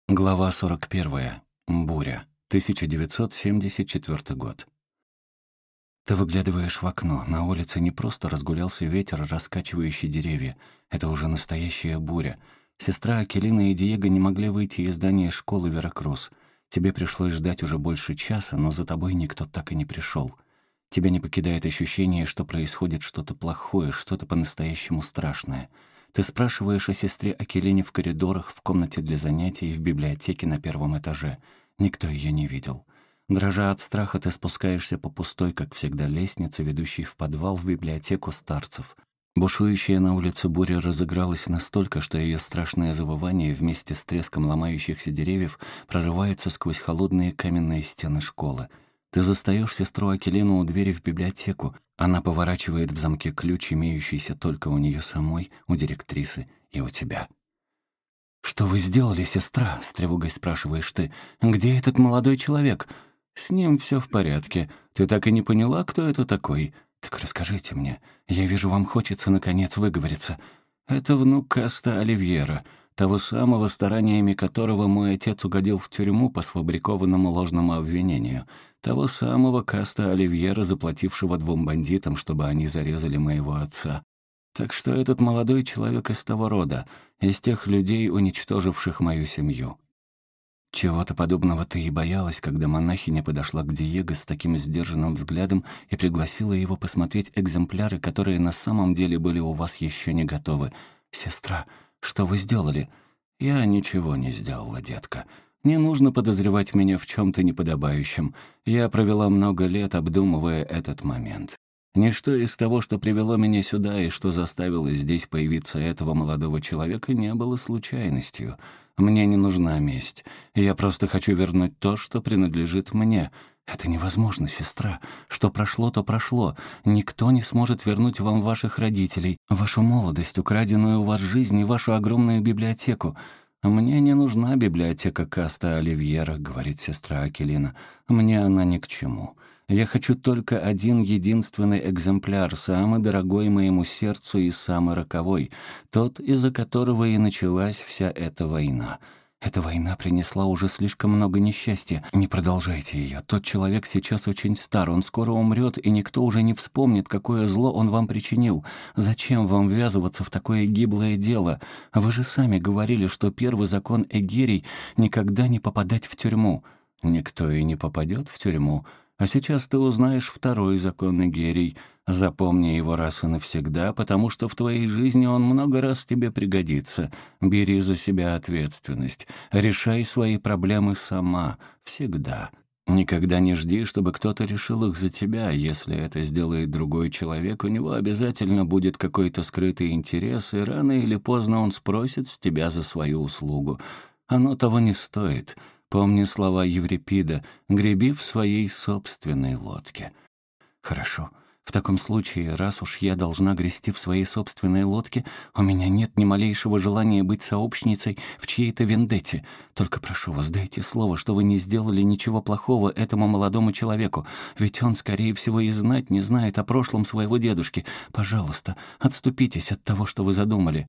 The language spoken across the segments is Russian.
Глава 41. Буря. 1974 год. Ты выглядываешь в окно. На улице не просто разгулялся ветер, раскачивающий деревья. Это уже настоящая буря. Сестра Акелина и Диего не могли выйти из здания школы Веракрус. Тебе пришлось ждать уже больше часа, но за тобой никто так и не пришел. Тебя не покидает ощущение, что происходит что-то плохое, что-то по-настоящему страшное. Ты спрашиваешь о сестре Акелине в коридорах, в комнате для занятий и в библиотеке на первом этаже. Никто ее не видел. Дрожа от страха, ты спускаешься по пустой, как всегда, лестнице, ведущей в подвал в библиотеку старцев. Бушующая на улице буря разыгралась настолько, что ее страшное завывание вместе с треском ломающихся деревьев прорываются сквозь холодные каменные стены школы. Ты застаешь сестру Акелину у двери в библиотеку. Она поворачивает в замке ключ, имеющийся только у нее самой, у директрисы и у тебя. «Что вы сделали, сестра?» — с тревогой спрашиваешь ты. «Где этот молодой человек?» «С ним все в порядке. Ты так и не поняла, кто это такой?» «Так расскажите мне. Я вижу, вам хочется, наконец, выговориться. Это внук Каста Оливьера, того самого, стараниями которого мой отец угодил в тюрьму по сфабрикованному ложному обвинению. Того самого Каста Оливьера, заплатившего 2 бандитам, чтобы они зарезали моего отца. Так что этот молодой человек из того рода, из тех людей, уничтоживших мою семью». Чего-то подобного ты и боялась, когда монахиня подошла к Диего с таким сдержанным взглядом и пригласила его посмотреть экземпляры, которые на самом деле были у вас еще не готовы. «Сестра, что вы сделали?» «Я ничего не сделала, детка. Не нужно подозревать меня в чем-то неподобающем. Я провела много лет, обдумывая этот момент. Ничто из того, что привело меня сюда и что заставило здесь появиться этого молодого человека, не было случайностью. Мне не нужна месть. Я просто хочу вернуть то, что принадлежит мне. Это невозможно, сестра. Что прошло, то прошло. Никто не сможет вернуть вам ваших родителей, вашу молодость, украденную у вас жизнь и вашу огромную библиотеку. «Мне не нужна библиотека Каста Оливьера», — говорит сестра Акелина. «Мне она ни к чему. Я хочу только один единственный экземпляр, самый дорогой моему сердцу и самый роковой, тот, из-за которого и началась вся эта война». Эта война принесла уже слишком много несчастья. Не продолжайте ее. Тот человек сейчас очень стар, он скоро умрет, и никто уже не вспомнит, какое зло он вам причинил. Зачем вам ввязываться в такое гиблое дело? Вы же сами говорили, что первый закон Эгерий — никогда не попадать в тюрьму. Никто и не попадет в тюрьму. А сейчас ты узнаешь второй закон Эгерий. Запомни его раз и навсегда, потому что в твоей жизни он много раз тебе пригодится. Бери за себя ответственность. Решай свои проблемы сама. Всегда. Никогда не жди, чтобы кто-то решил их за тебя. Если это сделает другой человек, у него обязательно будет какой-то скрытый интерес, и рано или поздно он спросит с тебя за свою услугу. Оно того не стоит. Помни слова Еврипида: «Греби в своей собственной лодке». Хорошо. В таком случае, раз уж я должна грести в своей собственной лодке, у меня нет ни малейшего желания быть сообщницей в чьей-то вендетте. Только прошу вас, дайте слово, что вы не сделали ничего плохого этому молодому человеку, ведь он, скорее всего, и знать не знает о прошлом своего дедушки. Пожалуйста, отступитесь от того, что вы задумали».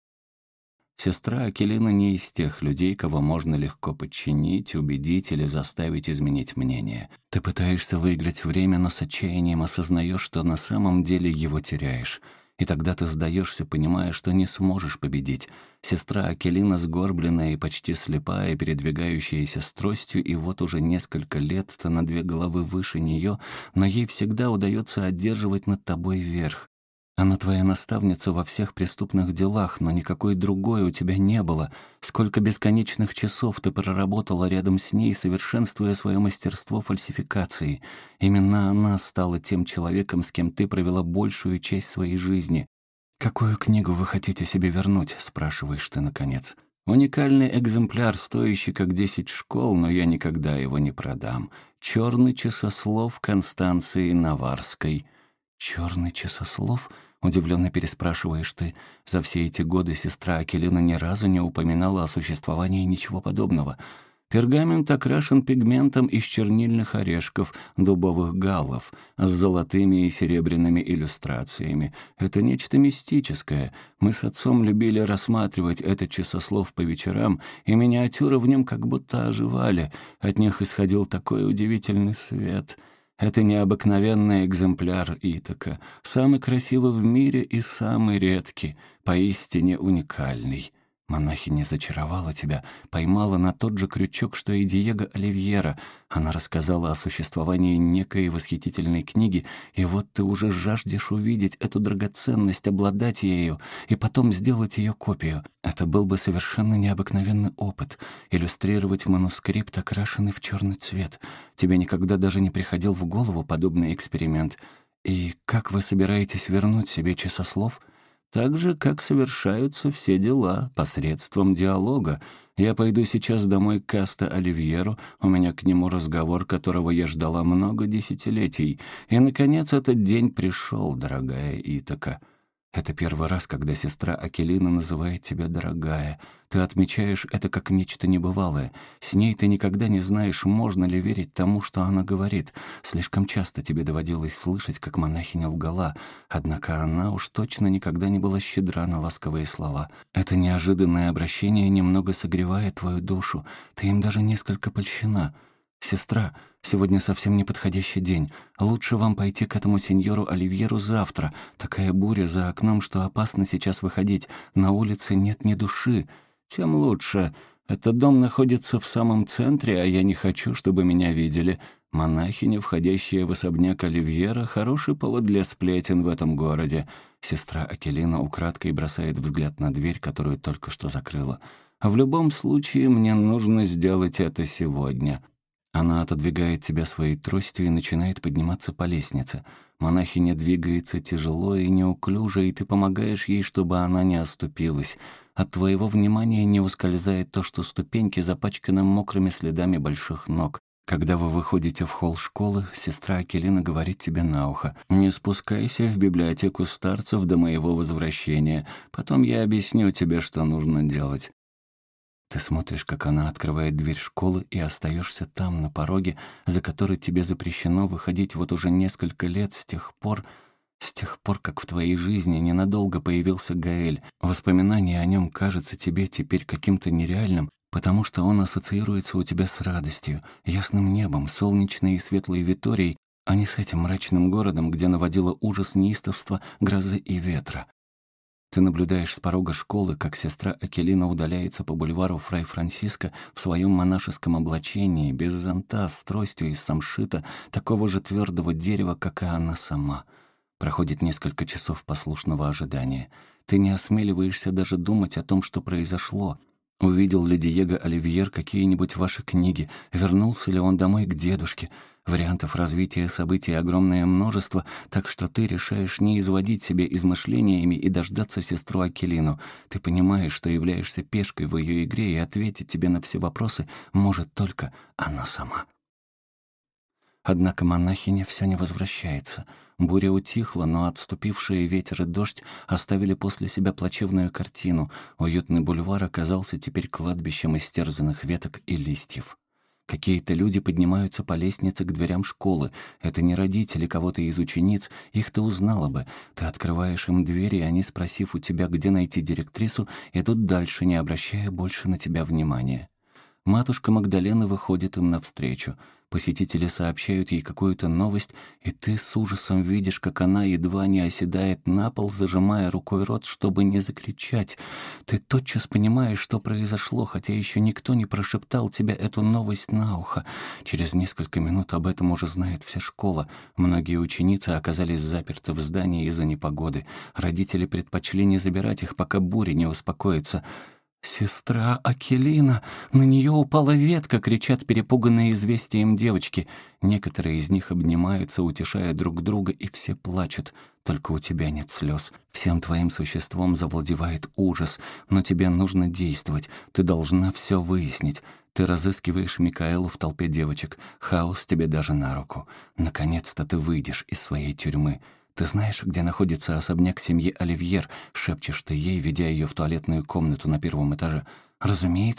Сестра Акелина не из тех людей, кого можно легко подчинить, убедить или заставить изменить мнение. Ты пытаешься выиграть время, но с отчаянием осознаешь, что на самом деле его теряешь. И тогда ты сдаешься, понимая, что не сможешь победить. Сестра Акелина сгорбленная и почти слепая, передвигающаяся с тростью, и вот уже несколько лет-то на 2 головы выше нее, но ей всегда удается одерживать над тобой верх. Она твоя наставница во всех преступных делах, но никакой другой у тебя не было. Сколько бесконечных часов ты проработала рядом с ней, совершенствуя свое мастерство фальсификации. Именно она стала тем человеком, с кем ты провела большую часть своей жизни. «Какую книгу вы хотите себе вернуть?» — спрашиваешь ты наконец. «Уникальный экземпляр, стоящий как 10 школ, но я никогда его не продам. «Черный часослов» Констанции Наварской». «Черный часослов?» — удивленно переспрашиваешь ты. За все эти годы сестра Акелина ни разу не упоминала о существовании ничего подобного. Пергамент окрашен пигментом из чернильных орешков, дубовых галлов, с золотыми и серебряными иллюстрациями. Это нечто мистическое. Мы с отцом любили рассматривать этот часослов по вечерам, и миниатюры в нем как будто оживали. От них исходил такой удивительный свет. Это необыкновенный экземпляр Итака, самый красивый в мире и самый редкий, поистине уникальный. Монахиня зачаровала тебя, поймала на тот же крючок, что и Диего Оливьера. Она рассказала о существовании некой восхитительной книги, и вот ты уже жаждешь увидеть эту драгоценность, обладать ею, и потом сделать ее копию. Это был бы совершенно необыкновенный опыт — иллюстрировать манускрипт, окрашенный в черный цвет. Тебе никогда даже не приходил в голову подобный эксперимент. И как вы собираетесь вернуть себе часослов? Так же, как совершаются все дела, посредством диалога. Я пойду сейчас домой к Каста Оливьеру, у меня к нему разговор, которого я ждала много десятилетий. И, наконец, этот день пришел, дорогая Итака. Это первый раз, когда сестра Акелина называет тебя «дорогая». Ты отмечаешь это как нечто небывалое. С ней ты никогда не знаешь, можно ли верить тому, что она говорит. Слишком часто тебе доводилось слышать, как монахиня лгала. Однако она уж точно никогда не была щедра на ласковые слова. Это неожиданное обращение немного согревает твою душу. Ты им даже несколько польщена. «Сестра, сегодня совсем неподходящий день. Лучше вам пойти к этому сеньору Оливьеру завтра. Такая буря за окном, что опасно сейчас выходить. На улице нет ни души. Тем лучше. Этот дом находится в самом центре, а я не хочу, чтобы меня видели. Монахиня, входящая в особняк Оливьера, хороший повод для сплетен в этом городе». Сестра Акелина украдкой бросает взгляд на дверь, которую только что закрыла. «А в любом случае мне нужно сделать это сегодня». Она отодвигает тебя своей тростью и начинает подниматься по лестнице. Монахиня двигается тяжело и неуклюже, и ты помогаешь ей, чтобы она не оступилась. От твоего внимания не ускользает то, что ступеньки запачканы мокрыми следами больших ног. Когда вы выходите в холл школы, сестра Акелина говорит тебе на ухо: «Не спускайся в библиотеку старцев до моего возвращения. Потом я объясню тебе, что нужно делать». Ты смотришь, как она открывает дверь школы, и остаешься там, на пороге, за который тебе запрещено выходить вот уже несколько лет с тех пор, как в твоей жизни ненадолго появился Гаэль. Воспоминание о нем кажется тебе теперь каким-то нереальным, потому что он ассоциируется у тебя с радостью, ясным небом, солнечной и светлой Виторией, а не с этим мрачным городом, где наводило ужас неистовства, грозы и ветра. Ты наблюдаешь с порога школы, как сестра Акелина удаляется по бульвару Фрай Франсиско в своем монашеском облачении, без зонта, с тростью из самшита, такого же твердого дерева, как и она сама. Проходит несколько часов послушного ожидания. Ты не осмеливаешься даже думать о том, что произошло. Увидел ли Диего Оливьер какие-нибудь ваши книги? Вернулся ли он домой к дедушке? Вариантов развития событий огромное множество, так что ты решаешь не изводить себя измышлениями и дождаться сестру Акелину. Ты понимаешь, что являешься пешкой в ее игре, и ответить тебе на все вопросы может только она сама. Однако монахиня все не возвращается. Буря утихла, но отступившие ветер и дождь оставили после себя плачевную картину. Уютный бульвар оказался теперь кладбищем истерзанных веток и листьев. Какие-то люди поднимаются по лестнице к дверям школы. Это не родители кого-то из учениц, их ты узнала бы. Ты открываешь им двери, и они, спросив у тебя, где найти директрису, идут дальше, не обращая больше на тебя внимания. Матушка Магдалена выходит им навстречу. Посетители сообщают ей какую-то новость, и ты с ужасом видишь, как она едва не оседает на пол, зажимая рукой рот, чтобы не закричать. Ты тотчас понимаешь, что произошло, хотя еще никто не прошептал тебе эту новость на ухо. Через несколько минут об этом уже знает вся школа. Многие ученицы оказались заперты в здании из-за непогоды. Родители предпочли не забирать их, пока буря не успокоится. «Сестра Акелина! На нее упала ветка!» — кричат перепуганные известием девочки. Некоторые из них обнимаются, утешая друг друга, и все плачут. Только у тебя нет слез. Всем твоим существом завладевает ужас. Но тебе нужно действовать. Ты должна все выяснить. Ты разыскиваешь Микаэлу в толпе девочек. Хаос тебе даже на руку. Наконец-то ты выйдешь из своей тюрьмы. «Ты знаешь, где находится особняк семьи Оливьер?» — шепчешь ты ей, ведя ее в туалетную комнату на первом этаже. «Разумеется.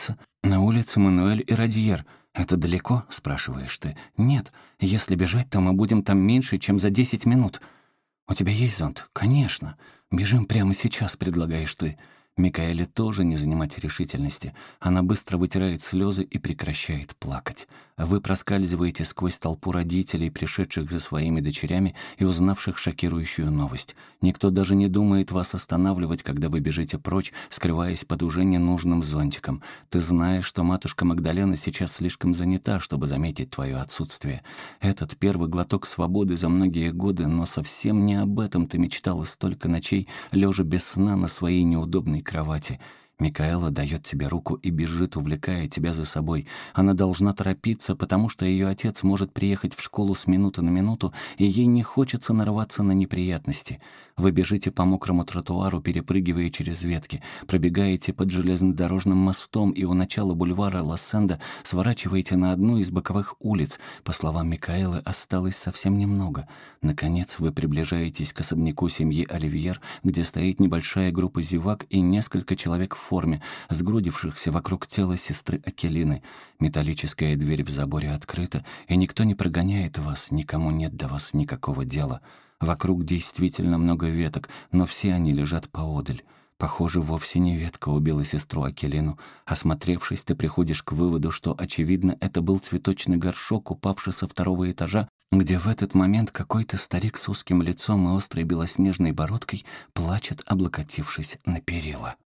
«На улице Мануэль и Радьер. Это далеко?» — спрашиваешь ты. «Нет. Если бежать, то мы будем там меньше, чем за 10 минут». «У тебя есть зонт?» «Конечно. Бежим прямо сейчас», — предлагаешь ты. Микаэле тоже не занимать решительности. Она быстро вытирает слезы и прекращает плакать. Вы проскальзываете сквозь толпу родителей, пришедших за своими дочерями и узнавших шокирующую новость. Никто даже не думает вас останавливать, когда вы бежите прочь, скрываясь под уже ненужным зонтиком. Ты знаешь, что матушка Магдалена сейчас слишком занята, чтобы заметить твое отсутствие. Этот первый глоток свободы за многие годы, но совсем не об этом ты мечтала столько ночей, лежа без сна на своей неудобной кровати. Микаэла дает тебе руку и бежит, увлекая тебя за собой. Она должна торопиться, потому что ее отец может приехать в школу с минуты на минуту, и ей не хочется нарваться на неприятности. Вы бежите по мокрому тротуару, перепрыгивая через ветки, пробегаете под железнодорожным мостом и у начала бульвара Лассенда сворачиваете на одну из боковых улиц. По словам Микаэлы, осталось совсем немного. Наконец вы приближаетесь к особняку семьи Оливьер, где стоит небольшая группа зевак и несколько человек в форме, сгрудившихся вокруг тела сестры Акелины. Металлическая дверь в заборе открыта, и никто не прогоняет вас, никому нет до вас никакого дела. Вокруг действительно много веток, но все они лежат поодаль. Похоже, вовсе не ветка убила сестру Акелину. Осмотревшись, ты приходишь к выводу, что, очевидно, это был цветочный горшок, упавший со второго этажа, где в этот момент какой-то старик с узким лицом и острой белоснежной бородкой плачет, облокотившись на перила.